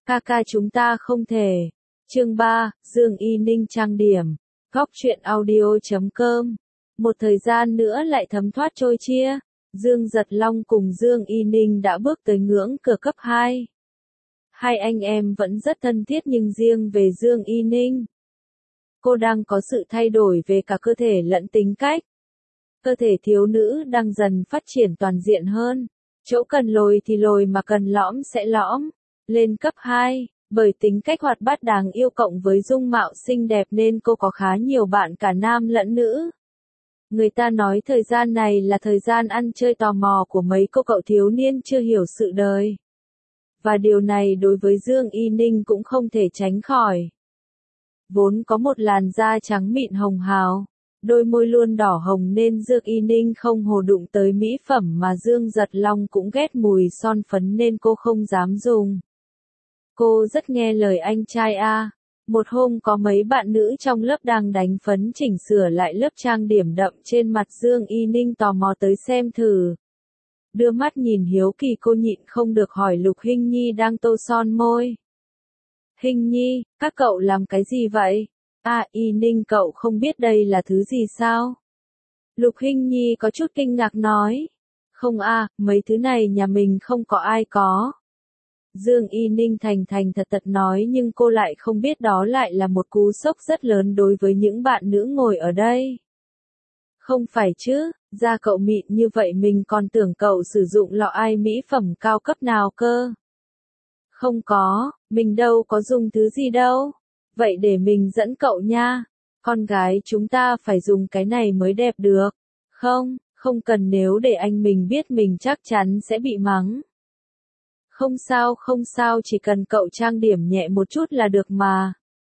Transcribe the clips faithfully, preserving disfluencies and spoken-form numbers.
Ca ca chúng ta không thể. Chương ba, Dương Y Ninh trang điểm. Góc truyện audio chấm com. Một thời gian nữa lại thấm thoát trôi chia. Dương Giật Long cùng Dương Y Ninh đã bước tới ngưỡng cửa cấp hai. Hai anh em vẫn rất thân thiết nhưng riêng về Dương Y Ninh, cô đang có sự thay đổi về cả cơ thể lẫn tính cách. Cơ thể thiếu nữ đang dần phát triển toàn diện hơn. Chỗ cần lồi thì lồi mà cần lõm sẽ lõm. Lên cấp hai, bởi tính cách hoạt bát đáng yêu cộng với dung mạo xinh đẹp nên cô có khá nhiều bạn cả nam lẫn nữ. Người ta nói thời gian này là thời gian ăn chơi tò mò của mấy cô cậu thiếu niên chưa hiểu sự đời. Và điều này đối với Dương Y Ninh cũng không thể tránh khỏi. Vốn có một làn da trắng mịn hồng hào, đôi môi luôn đỏ hồng nên Dương Y Ninh không hồ đụng tới mỹ phẩm mà Dương Giật Long cũng ghét mùi son phấn nên cô không dám dùng. Cô rất nghe lời anh trai a. Một hôm có mấy bạn nữ trong lớp đang đánh phấn chỉnh sửa lại lớp trang điểm đậm trên mặt Dương Y Ninh tò mò tới xem thử. Đưa mắt nhìn hiếu kỳ cô nhịn không được hỏi Lục Hinh Nhi đang tô son môi. Hinh Nhi, các cậu làm cái gì vậy? À, Y Ninh cậu không biết đây là thứ gì sao? Lục Hinh Nhi có chút kinh ngạc nói. Không à, mấy thứ này nhà mình không có ai có. Dương Y Ninh thành thành thật thật nói nhưng cô lại không biết đó lại là một cú sốc rất lớn đối với những bạn nữ ngồi ở đây. Không phải chứ, da cậu mịn như vậy mình còn tưởng cậu sử dụng lọ ai mỹ phẩm cao cấp nào cơ. Không có, mình đâu có dùng thứ gì đâu. Vậy để mình dẫn cậu nha. Con gái chúng ta phải dùng cái này mới đẹp được. Không, không cần, nếu để anh mình biết mình chắc chắn sẽ bị mắng. Không sao không sao, chỉ cần cậu trang điểm nhẹ một chút là được mà.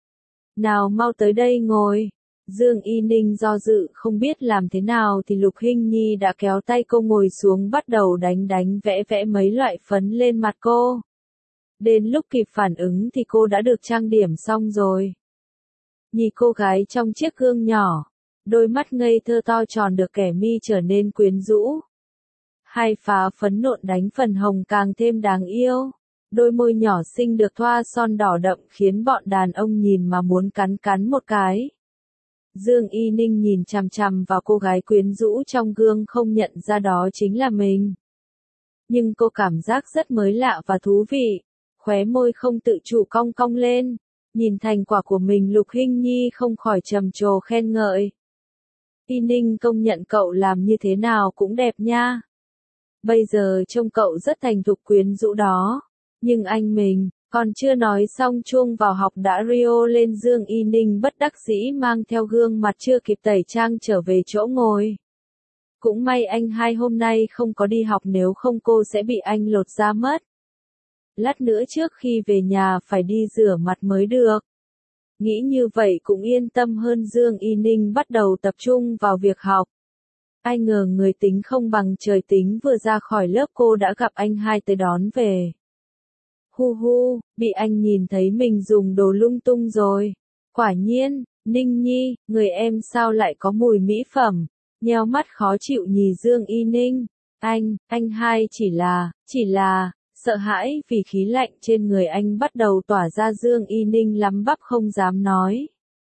Nào mau tới đây ngồi. Dương Y Ninh do dự không biết làm thế nào thì Lục Hinh Nhi đã kéo tay cô ngồi xuống bắt đầu đánh đánh vẽ vẽ mấy loại phấn lên mặt cô. Đến lúc kịp phản ứng thì cô đã được trang điểm xong rồi. Nhìn cô gái trong chiếc gương nhỏ, đôi mắt ngây thơ to tròn được kẻ mi trở nên quyến rũ. Hai phá phấn nộn đánh phần hồng càng thêm đáng yêu. Đôi môi nhỏ xinh được thoa son đỏ đậm khiến bọn đàn ông nhìn mà muốn cắn cắn một cái. Dương Y Ninh nhìn chằm chằm vào cô gái quyến rũ trong gương không nhận ra đó chính là mình. Nhưng cô cảm giác rất mới lạ và thú vị. Khóe môi không tự chủ cong cong lên. Nhìn thành quả của mình Lục Hinh Nhi không khỏi trầm trồ khen ngợi. Y Ninh công nhận cậu làm như thế nào cũng đẹp nha. Bây giờ trông cậu rất thành thục quyến rũ đó. Nhưng anh mình, còn chưa nói xong chuông vào học đã rio lên. Dương Y Ninh bất đắc dĩ mang theo gương mặt chưa kịp tẩy trang trở về chỗ ngồi. Cũng may anh hai hôm nay không có đi học, nếu không cô sẽ bị anh lột da mất. Lát nữa trước khi về nhà phải đi rửa mặt mới được. Nghĩ như vậy cũng yên tâm hơn, Dương Y Ninh bắt đầu tập trung vào việc học. Ai ngờ người tính không bằng trời tính, vừa ra khỏi lớp cô đã gặp anh hai tới đón về. Hu hu, bị anh nhìn thấy mình dùng đồ lung tung rồi. Quả nhiên, Ninh Nhi, người em sao lại có mùi mỹ phẩm? Nheo mắt khó chịu nhìn Dương Y Ninh. Anh, anh hai chỉ là, chỉ là, sợ hãi vì khí lạnh trên người anh bắt đầu tỏa ra. Dương Y Ninh lắm bắp không dám nói.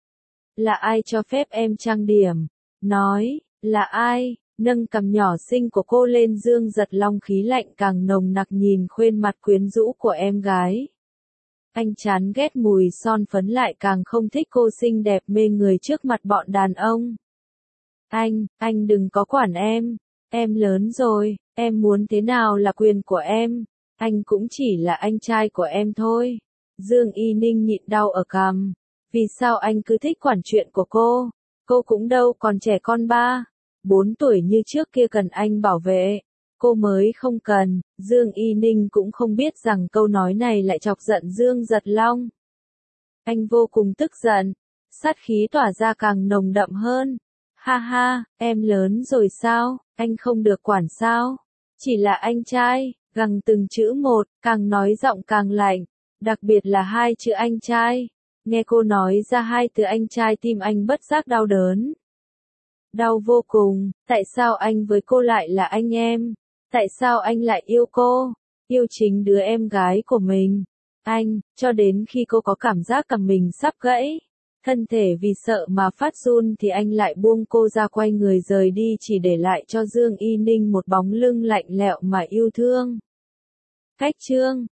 Là ai cho phép em trang điểm? Nói, là ai? Nâng cằm nhỏ xinh của cô lên. Dương Giật Long khí lạnh càng nồng nặc nhìn khuôn mặt quyến rũ của em gái. Anh chán ghét mùi son phấn lại càng không thích cô xinh đẹp mê người trước mặt bọn đàn ông. Anh, anh đừng có quản em. Em lớn rồi, em muốn thế nào là quyền của em. Anh cũng chỉ là anh trai của em thôi. Dương Y Ninh nhịn đau ở cằm. Vì sao anh cứ thích quản chuyện của cô? Cô cũng đâu còn trẻ con ba, bốn tuổi như trước kia cần anh bảo vệ. Cô mới không cần. Dương Y Ninh cũng không biết rằng câu nói này lại chọc giận Dương Giật Long. Anh vô cùng tức giận. Sát khí tỏa ra càng nồng đậm hơn. Ha ha, em lớn rồi sao? Anh không được quản sao? Chỉ là anh trai. Gằn từng chữ một, càng nói giọng càng lạnh. Đặc biệt là hai chữ anh trai. Nghe cô nói ra hai từ anh trai tim anh bất giác đau đớn. Đau vô cùng. Tại sao anh với cô lại là anh em? Tại sao anh lại yêu cô? Yêu chính đứa em gái của mình. anh, cho đến khi cô có cảm giác cầm mình sắp gãy. Thân thể vì sợ mà phát run thì anh lại buông cô ra, quay người rời đi, chỉ để lại cho Dương Y Ninh một bóng lưng lạnh lẽo mà yêu thương. Cách chương